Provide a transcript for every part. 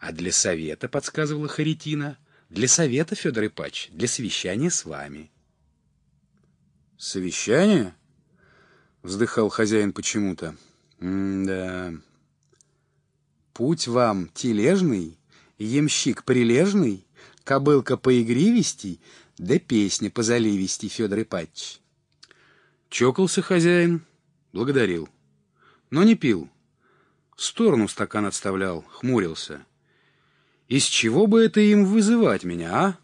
А для совета, подсказывала Харитина, для совета, Федор Ипач, для совещания с вами. Совещание? Вздыхал хозяин почему-то. Да. Путь вам тележный, ямщик прилежный, кобылка поигривистей, да песня позаливистей, Федор Ипач. Чокался хозяин, благодарил, но не пил. В сторону стакан отставлял, хмурился. Из чего бы это им вызывать меня, а?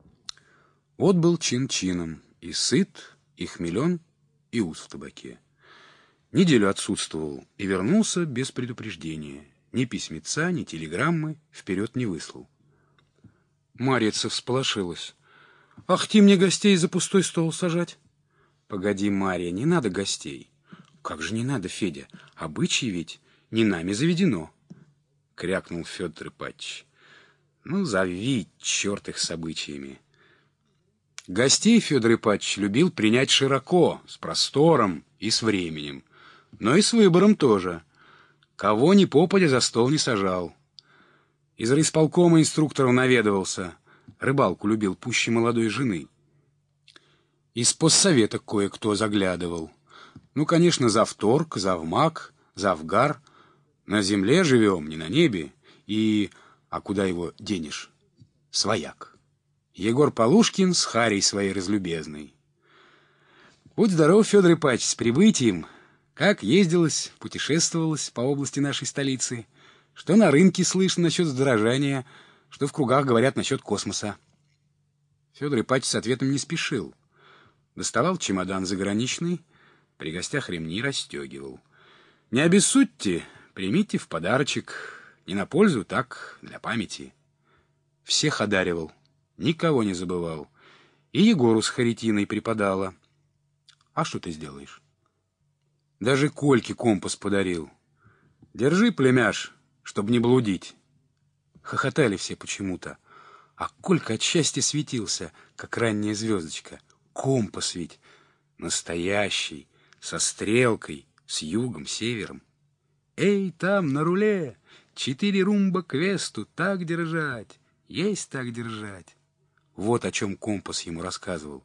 Вот был чин-чином, и сыт, и хмелен, и ус в табаке. Неделю отсутствовал и вернулся без предупреждения. Ни письмеца, ни телеграммы вперед не выслал. Марьица всполошилась. «Ах, ты мне гостей за пустой стол сажать!» «Погоди, Марья, не надо гостей». «Как же не надо, Федя? Обычай ведь не нами заведено!» Крякнул Федор Ипач. «Ну, зови, черт их с обычаями!» Гостей Федор Ипач любил принять широко, с простором и с временем, но и с выбором тоже. Кого ни попадя за стол не сажал. Из райисполкома инструкторов наведывался. Рыбалку любил пуще молодой жены. Из постсовета кое-кто заглядывал. Ну, конечно, завторг, завмак, завгар. На земле живем, не на небе. А куда его денешь? Свояк. Егор Полушкин с Харей своей разлюбезной. Будь здоров, Федор Ипач, с прибытием. Как ездилось, путешествовалось по области нашей столицы, что на рынке слышно насчет здорожания, что в кругах говорят насчет космоса. Федор Ипач с ответом не спешил. Доставал чемодан заграничный, при гостях ремни расстегивал. Не обессудьте, примите в подарочек, не на пользу, так, для памяти. Всех одаривал, никого не забывал. И Егору с Харитиной преподала. А что ты сделаешь? Даже Кольке компас подарил. Держи, племяш, чтоб не блудить. Хохотали все почему-то. А Колька от счастья светился, как ранняя звездочка. Компас ведь настоящий, со стрелкой, с югом, севером. Эй, там, на руле, 4 румба к весту, так держать, есть так держать. Вот о чем компас ему рассказывал.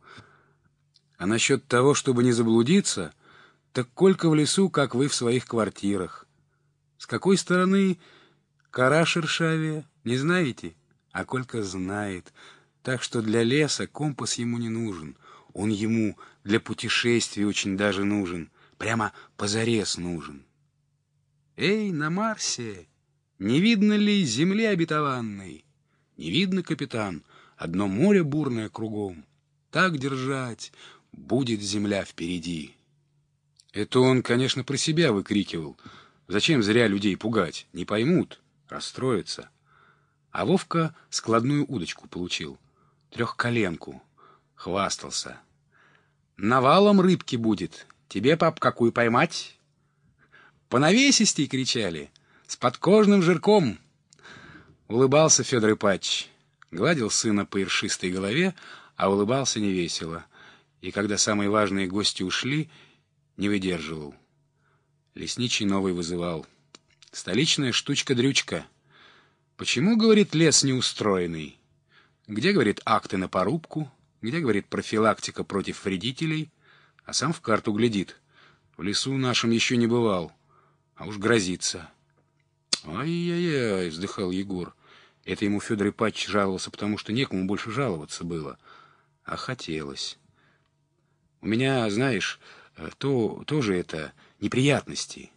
А насчет того, чтобы не заблудиться, так Колька в лесу, как вы в своих квартирах. С какой стороны кора шершавее, не знаете? А Колька знает. Так что для леса компас ему не нужен. Он ему для путешествий очень даже нужен. Прямо позарез нужен. Эй, на Марсе, не видно ли земли обетованной? Не видно, капитан, одно море бурное кругом. Так держать, будет земля впереди. Это он, конечно, про себя выкрикивал. Зачем зря людей пугать? Не поймут, расстроятся. А Вовка складную удочку получил. 3-коленку. Хвастался. Навалом рыбки будет. Тебе, пап, какую поймать? По навесистей кричали. С подкожным жирком. Улыбался Федор Ипач. Гладил сына по ершистой голове, а улыбался невесело. И когда самые важные гости ушли, не выдерживал. Лесничий новый вызывал. Столичная штучка-дрючка. Почему, говорит, лес неустроенный? Где, говорит, акты на порубку? Где, говорит, профилактика против вредителей? А сам в карту глядит. В лесу нашем еще не бывал. А уж грозится. Ай-яй-яй, вздыхал Егор. Это ему Федор Ипач жаловался, потому что некому больше жаловаться было. А хотелось. У меня, знаешь, тоже это неприятности.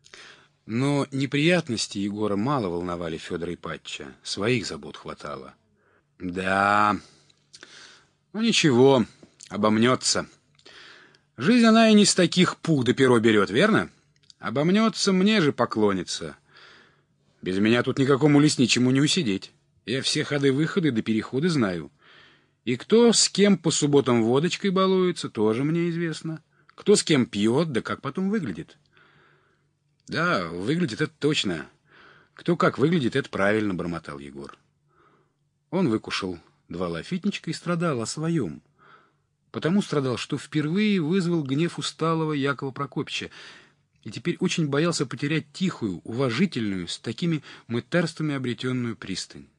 Но неприятности Егора мало волновали Федора Ипатча. Своих забот хватало. Да, ну ничего, обомнется. Жизнь она и не с таких пух да перо берет, верно? Обомнется, мне же поклонится. Без меня тут никакому лесничему не усидеть. Я все ходы-выходы да переходы знаю. И кто с кем по субботам водочкой балуется, тоже мне известно. Кто с кем пьет, да как потом выглядит. Да, выглядит это точно. Кто как выглядит, это правильно, бормотал Егор. Он выкушал 2 лафитничка и страдал о своем. Потому страдал, что впервые вызвал гнев усталого Якова Прокопьевича. и теперь очень боялся потерять тихую, уважительную, с такими мытарствами обретенную пристань.